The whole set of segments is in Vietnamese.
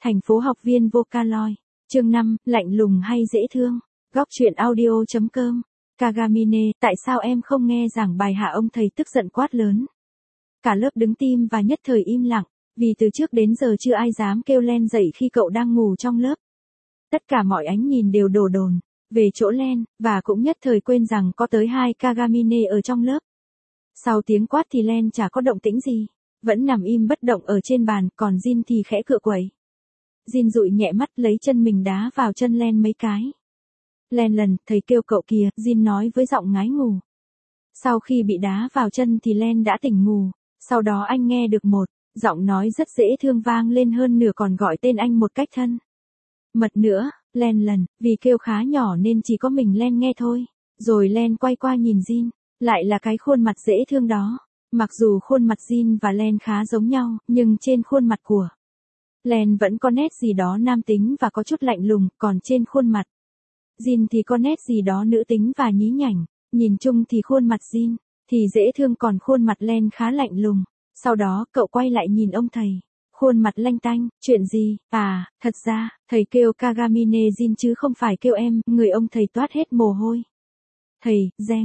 Thành phố học viên Vocaloid. Chương 5, lạnh lùng hay dễ thương. Góc truyện audio.com. Kagamine, tại sao em không nghe giảng bài hả? Ông thầy tức giận quát lớn. Cả lớp đứng tim và nhất thời im lặng, vì từ trước đến giờ chưa ai dám kêu Len dậy khi cậu đang ngủ trong lớp. Tất cả mọi ánh nhìn đều đổ dồn về chỗ Len, và cũng nhất thời quên rằng có tới 2 Kagamine ở trong lớp. Sau tiếng quát thì Len chả có động tĩnh gì, vẫn nằm im bất động ở trên bàn, còn Jin thì khẽ cựa quậy. Jin dụi nhẹ mắt lấy chân mình đá vào chân Len mấy cái. Len lần, thầy kêu cậu kìa, Jin nói với giọng ngái ngủ. Sau khi bị đá vào chân thì Len đã tỉnh ngủ, sau đó anh nghe được một giọng nói rất dễ thương vang lên hơn nửa còn gọi tên anh một cách thân mật nữa. Len lần, vì kêu khá nhỏ nên chỉ có mình Len nghe thôi. Rồi Len quay qua nhìn Jin, lại là cái khuôn mặt dễ thương đó. Mặc dù khuôn mặt Jin và Len khá giống nhau, nhưng trên khuôn mặt của Len vẫn có nét gì đó nam tính và có chút lạnh lùng, còn trên khuôn mặt Jin thì có nét gì đó nữ tính và nhí nhảnh. Nhìn chung thì khuôn mặt Jin thì dễ thương, còn khuôn mặt Len khá lạnh lùng. Sau đó cậu quay lại nhìn ông thầy, khuôn mặt lanh tanh. Chuyện gì? À, thật ra, thầy kêu Kagamine Jin chứ không phải kêu em. Người ông thầy toát hết mồ hôi. Thầy,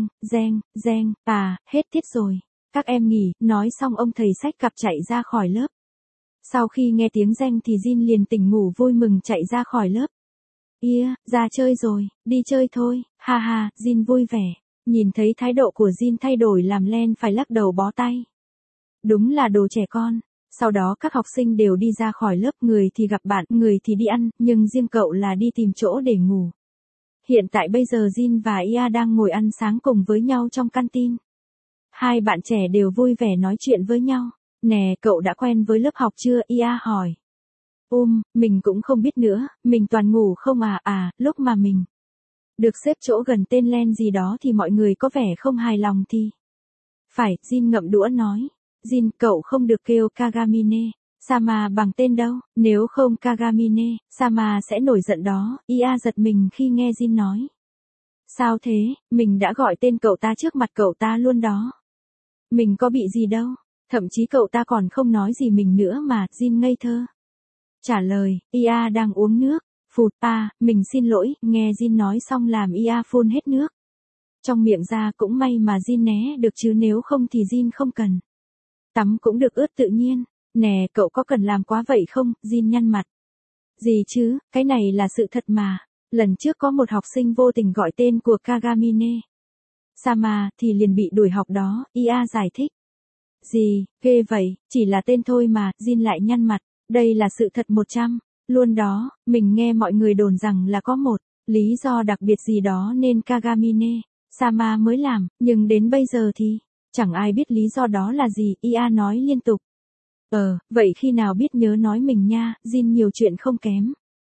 reng, à, hết tiết rồi. Các em nghỉ. Nói xong ông thầy xách cặp chạy ra khỏi lớp. Sau khi nghe tiếng reng thì Jin liền tỉnh ngủ vui mừng chạy ra khỏi lớp. Ra chơi rồi, đi chơi thôi, ha ha. Jin vui vẻ. Nhìn thấy thái độ của Jin thay đổi làm Len phải lắc đầu bó tay. Đúng là đồ trẻ con. Sau đó các học sinh đều đi ra khỏi lớp, người thì gặp bạn, người thì đi ăn, nhưng riêng cậu là đi tìm chỗ để ngủ. Hiện tại bây giờ Jin và Ia đang ngồi ăn sáng cùng với nhau trong canteen. Hai bạn trẻ đều vui vẻ nói chuyện với nhau. Nè, cậu đã quen với lớp học chưa? Ia hỏi. Mình cũng không biết nữa, mình toàn ngủ không à. Lúc mà mình được xếp chỗ gần tên Len gì đó thì mọi người có vẻ không hài lòng thì. Phải, Jin ngậm đũa nói. Jin, cậu không được kêu Kagamine Sama bằng tên đâu, nếu không Kagamine Sama sẽ nổi giận đó. Ia giật mình khi nghe Jin nói. Sao thế, mình đã gọi tên cậu ta trước mặt cậu ta luôn đó. Mình có bị gì đâu, thậm chí cậu ta còn không nói gì mình nữa mà. Jin ngây thơ trả lời. Ia đang uống nước. Phụt, mình xin lỗi. Nghe Jin nói xong làm Ia phun hết nước trong miệng ra. Cũng may mà Jin né được chứ nếu không thì Jin không cần tắm cũng được ướt tự nhiên. Nè, cậu có cần làm quá vậy không? Jin nhăn mặt. Gì chứ, cái này là sự thật mà. Lần trước có một học sinh vô tình gọi tên của Kagamine Sama thì liền bị đuổi học đó. Ia giải thích. Gì, ghê vậy, chỉ là tên thôi mà. Jin lại nhăn mặt. Đây là sự thật 100 luôn đó. Mình nghe mọi người đồn rằng là có một lý do đặc biệt gì đó nên Kagamine Sama mới làm, nhưng đến bây giờ thì chẳng ai biết lý do đó là gì. Ia nói liên tục. Vậy khi nào biết nhớ nói mình nha. Jin nhiều chuyện không kém.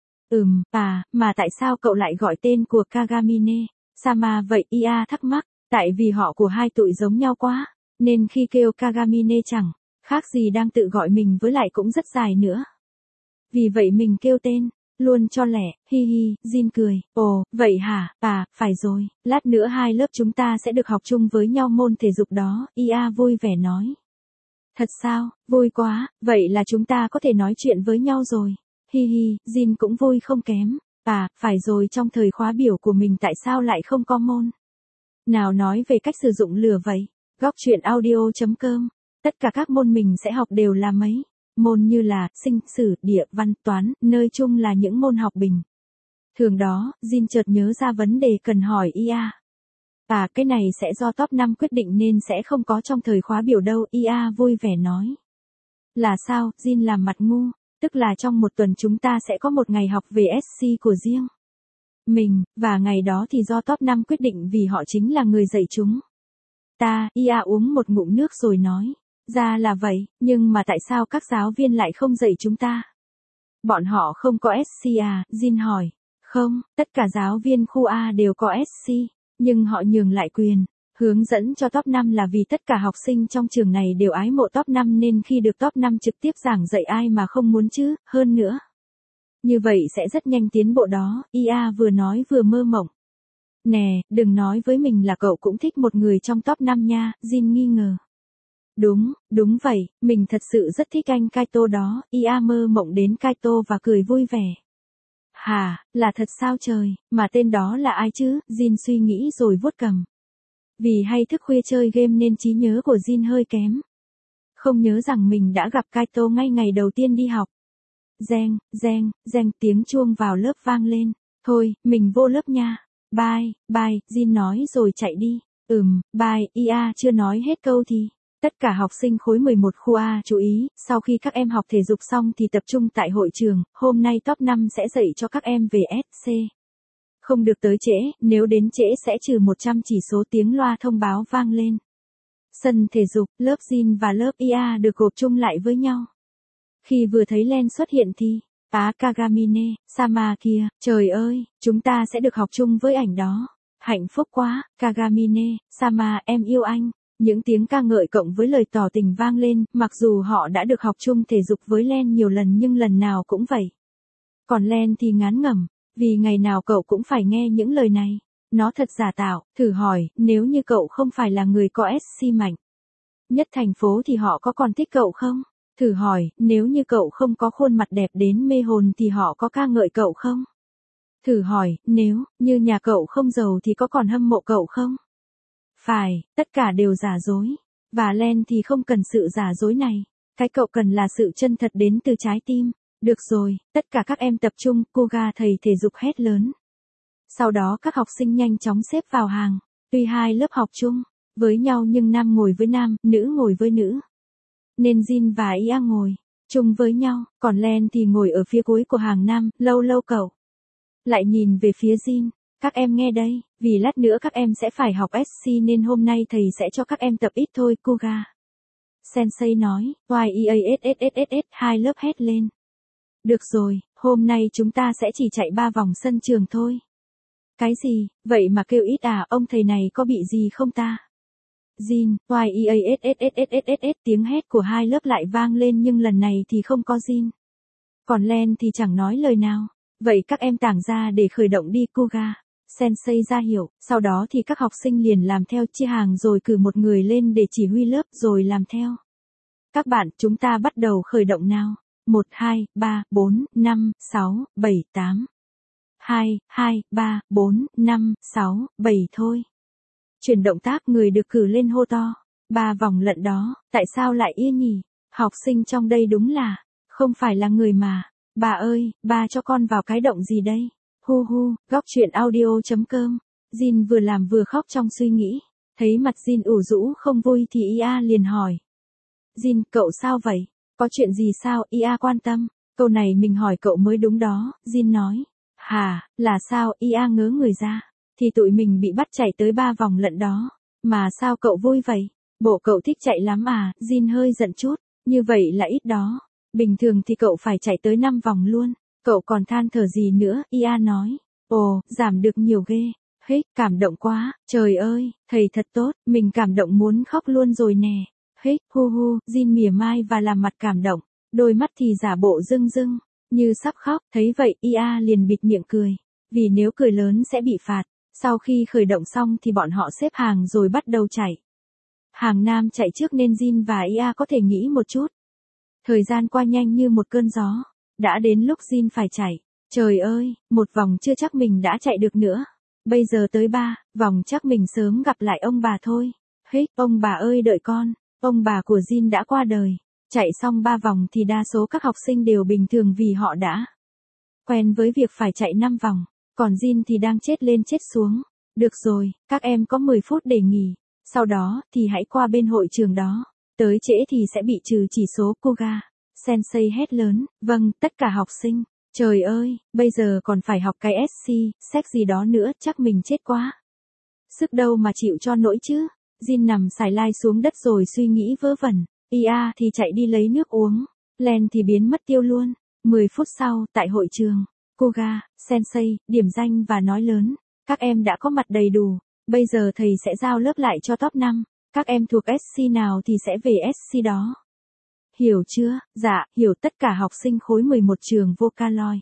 Mà tại sao cậu lại gọi tên của Kagamine Sama vậy? Ia thắc mắc. Tại vì họ của hai tụi giống nhau quá, nên khi kêu Kagamine chẳng khác gì đang tự gọi mình, với lại cũng rất dài nữa. Vì vậy mình kêu tên luôn cho lẻ. Hi hi. Jin cười. Ồ, vậy hả? Phải rồi, lát nữa hai lớp chúng ta sẽ được học chung với nhau môn thể dục đó. Ia vui vẻ nói. Thật sao? Vui quá, vậy là chúng ta có thể nói chuyện với nhau rồi. Hi hi. Jin cũng vui không kém. Phải rồi, trong thời khóa biểu của mình tại sao lại không có môn nào nói về cách sử dụng lửa vậy? Góc truyện audio.com. Tất cả các môn mình sẽ học đều là mấy môn như là sinh, sử, địa, văn, toán, nơi chung là những môn học bình thường đó. Jin chợt nhớ ra vấn đề cần hỏi Ia. Cái này sẽ do top 5 quyết định nên sẽ không có trong thời khóa biểu đâu. Ia vui vẻ nói. Là sao? Jin làm mặt ngu. Tức là trong một tuần chúng ta sẽ có một ngày học về SC của riêng mình, và ngày đó thì do top 5 quyết định vì họ chính là người dạy chúng ta. Ia uống một ngụm nước rồi nói. Ra là vậy, nhưng mà tại sao các giáo viên lại không dạy chúng ta? Bọn họ không có SC à? Jin hỏi. Không, tất cả giáo viên khu A đều có SC, nhưng họ nhường lại quyền hướng dẫn cho top 5 là vì tất cả học sinh trong trường này đều ái mộ top 5 nên khi được top 5 trực tiếp giảng dạy ai mà không muốn chứ. Hơn nữa, như vậy sẽ rất nhanh tiến bộ đó. Ia vừa nói vừa mơ mộng. Nè, đừng nói với mình là cậu cũng thích một người trong top 5 nha. Jin nghi ngờ. Đúng vậy, mình thật sự rất thích anh Kaito đó, ia mơ mộng đến Kaito và cười vui vẻ. Hả, là thật sao trời, mà tên đó là ai chứ, Jin suy nghĩ rồi vuốt cằm. Vì hay thức khuya chơi game nên trí nhớ của Jin hơi kém. Không nhớ rằng mình đã gặp Kaito ngay ngày đầu tiên đi học. Reng, reng, reng tiếng chuông vào lớp vang lên. Thôi, mình vô lớp nha. Bye, bye, Jin nói rồi chạy đi. Bye, ia chưa nói hết câu thì. Tất cả học sinh khối 11 khu A chú ý, sau khi các em học thể dục xong thì tập trung tại hội trường, hôm nay top 5 sẽ dạy cho các em về SC. Không được tới trễ, nếu đến trễ sẽ trừ 100 chỉ số tiếng loa thông báo vang lên. Sân thể dục, lớp Jin và lớp ia được gộp chung lại với nhau. Khi vừa thấy Len xuất hiện thì, Kagamine, Sama kìa, trời ơi, chúng ta sẽ được học chung với ảnh đó. Hạnh phúc quá, Kagamine, Sama em yêu anh. Những tiếng ca ngợi cộng với lời tỏ tình vang lên, mặc dù họ đã được học chung thể dục với Len nhiều lần nhưng lần nào cũng vậy. Còn Len thì ngán ngẩm, vì ngày nào cậu cũng phải nghe những lời này. Nó thật giả tạo, thử hỏi, nếu như cậu không phải là người có SC mạnh nhất thành phố thì họ có còn thích cậu không? Thử hỏi, nếu như cậu không có khuôn mặt đẹp đến mê hồn thì họ có ca ngợi cậu không? Thử hỏi, nếu như nhà cậu không giàu thì có còn hâm mộ cậu không? Phải, tất cả đều giả dối. Và Len thì không cần sự giả dối này. Cái cậu cần là sự chân thật đến từ trái tim. Được rồi, tất cả các em tập trung, Koga thầy thể dục hét lớn. Sau đó các học sinh nhanh chóng xếp vào hàng. Tuy hai lớp học chung với nhau nhưng nam ngồi với nam, nữ ngồi với nữ. Nên Jin và ia ngồi chung với nhau, còn Len thì ngồi ở phía cuối của hàng nam, lâu lâu cậu lại nhìn về phía Jin. Các em nghe đây, vì lát nữa các em sẽ phải học SC nên hôm nay thầy sẽ cho các em tập ít thôi, Koga Sensei nói, YEASSSSS, hai lớp hét lên. Được rồi, hôm nay chúng ta sẽ chỉ chạy 3 vòng sân trường thôi. Cái gì, vậy mà kêu ít à, ông thầy này có bị gì không ta? Jin, YEASSSSS, tiếng hét của hai lớp lại vang lên nhưng lần này thì không có Jin. Còn Len thì chẳng nói lời nào. Vậy các em tản ra để khởi động đi, Koga Sensei ra hiệu, sau đó thì các học sinh liền làm theo, chia hàng rồi cử một người lên để chỉ huy lớp rồi làm theo. Các bạn, chúng ta bắt đầu khởi động nào. 1, 2, 3, 4, 5, 6, 7, 8. 2, 2, 3, 4, 5, 6, 7 thôi. Chuyển động tác, người được cử lên hô to. 3 vòng lận đó, tại sao lại yên nhỉ? Học sinh trong đây đúng là, không phải là người mà. Bà ơi, bà cho con vào cái động gì đây? Hu hu, góc chuyện audio.com. Jin vừa làm vừa khóc trong suy nghĩ. Thấy mặt Jin ủ rũ không vui thì ia liền hỏi. Jin, cậu sao vậy? Có chuyện gì sao? Ia quan tâm. Câu này mình hỏi cậu mới đúng đó, Jin nói. Hà, là sao? Ia ngớ người ra. Thì tụi mình bị bắt chạy tới 3 vòng lận đó. Mà sao cậu vui vậy? Bộ cậu thích chạy lắm à? Jin hơi giận chút. Như vậy là ít đó. Bình thường thì cậu phải chạy tới 5 vòng luôn. Cậu còn than thở gì nữa? Ia nói. Ồ, giảm được nhiều ghê. Hích, cảm động quá. Trời ơi, thầy thật tốt. Mình cảm động muốn khóc luôn rồi nè. Hích, hu hu, Jin mỉa mai và làm mặt cảm động. Đôi mắt thì giả bộ rưng rưng, như sắp khóc. Thấy vậy, ia liền bịt miệng cười. Vì nếu cười lớn sẽ bị phạt. Sau khi khởi động xong thì bọn họ xếp hàng rồi bắt đầu chạy. Hàng nam chạy trước nên Jin và ia có thể nghĩ một chút. Thời gian qua nhanh như một cơn gió. Đã đến lúc Jin phải chạy. Trời ơi, một vòng chưa chắc mình đã chạy được nữa. Bây giờ tới 3 vòng chắc mình sớm gặp lại ông bà thôi. Hích, ông bà ơi đợi con. Ông bà của Jin đã qua đời. Chạy xong 3 vòng thì đa số các học sinh đều bình thường vì họ đã quen với việc phải chạy 5 vòng. Còn Jin thì đang chết lên chết xuống. Được rồi, các em có 10 phút để nghỉ. Sau đó thì hãy qua bên hội trường đó. Tới trễ thì sẽ bị trừ chỉ số, Koga Sensei hét lớn. Vâng, tất cả học sinh. Trời ơi, bây giờ còn phải học cái SC, sách gì đó nữa, chắc mình chết quá. Sức đâu mà chịu cho nỗi chứ. Jin nằm xài lai xuống đất rồi suy nghĩ vớ vẩn. Ia thì chạy đi lấy nước uống. Len thì biến mất tiêu luôn. 10 phút sau, tại hội trường, Koga Sensei điểm danh và nói lớn. Các em đã có mặt đầy đủ. Bây giờ thầy sẽ giao lớp lại cho top 5. Các em thuộc SC nào thì sẽ về SC đó. Hiểu chưa? Dạ, hiểu. Tất cả học sinh khối 11 trường Vocaloid.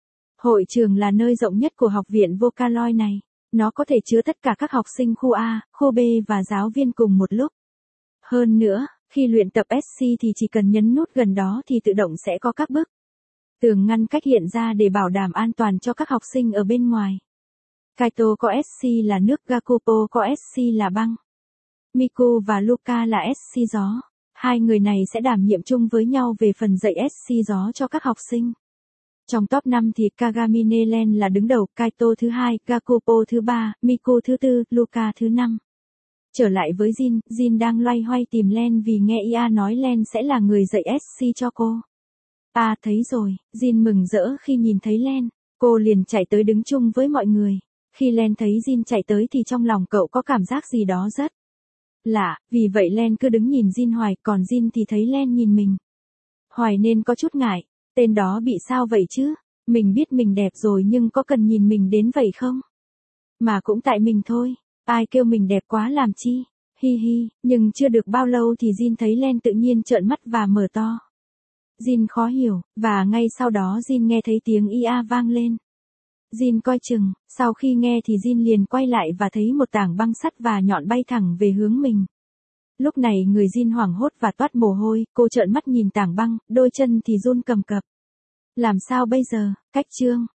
Hội trường là nơi rộng nhất của học viện Vocaloid này. Nó có thể chứa tất cả các học sinh khu A, khu B và giáo viên cùng một lúc. Hơn nữa, Khi luyện tập SC thì chỉ cần nhấn nút gần đó thì tự động sẽ có các bức tường ngăn cách hiện ra để bảo đảm an toàn cho các học sinh ở bên ngoài. Kaito có SC là nước, Gakupo có SC là băng. Miku và Luka là SC gió. Hai người này sẽ đảm nhiệm chung với nhau về phần dạy SC gió cho các học sinh. Trong top 5 thì Kagamine Len là đứng đầu, Kaito thứ 2, Gakupo thứ 3, Miku thứ 4, Luka thứ 5. Trở lại với Jin, Jin đang loay hoay tìm Len vì nghe Ia nói Len sẽ là người dạy SC cho cô. À thấy rồi, Jin mừng rỡ khi nhìn thấy Len, cô liền chạy tới đứng chung với mọi người. Khi Len thấy Jin chạy tới thì trong lòng cậu có cảm giác gì đó rất lạ, vì vậy Len cứ đứng nhìn Jin hoài, còn Jin thì thấy Len nhìn mình hoài nên có chút ngại. Tên đó bị sao vậy chứ? Mình biết mình đẹp rồi nhưng có cần nhìn mình đến vậy không? Mà cũng tại mình thôi, ai kêu mình đẹp quá làm chi? Hi hi, nhưng chưa được bao lâu thì Jin thấy Len tự nhiên trợn mắt và mở to. Jin khó hiểu, và ngay sau đó Jin nghe thấy tiếng Ia vang lên. Jin coi chừng, sau khi nghe thì Jin liền quay lại và thấy một tảng băng sắt và nhọn bay thẳng về hướng mình. Lúc này người Jin hoảng hốt và toát mồ hôi, cô trợn mắt nhìn tảng băng, đôi chân thì run cầm cập. Làm sao bây giờ? Cách chương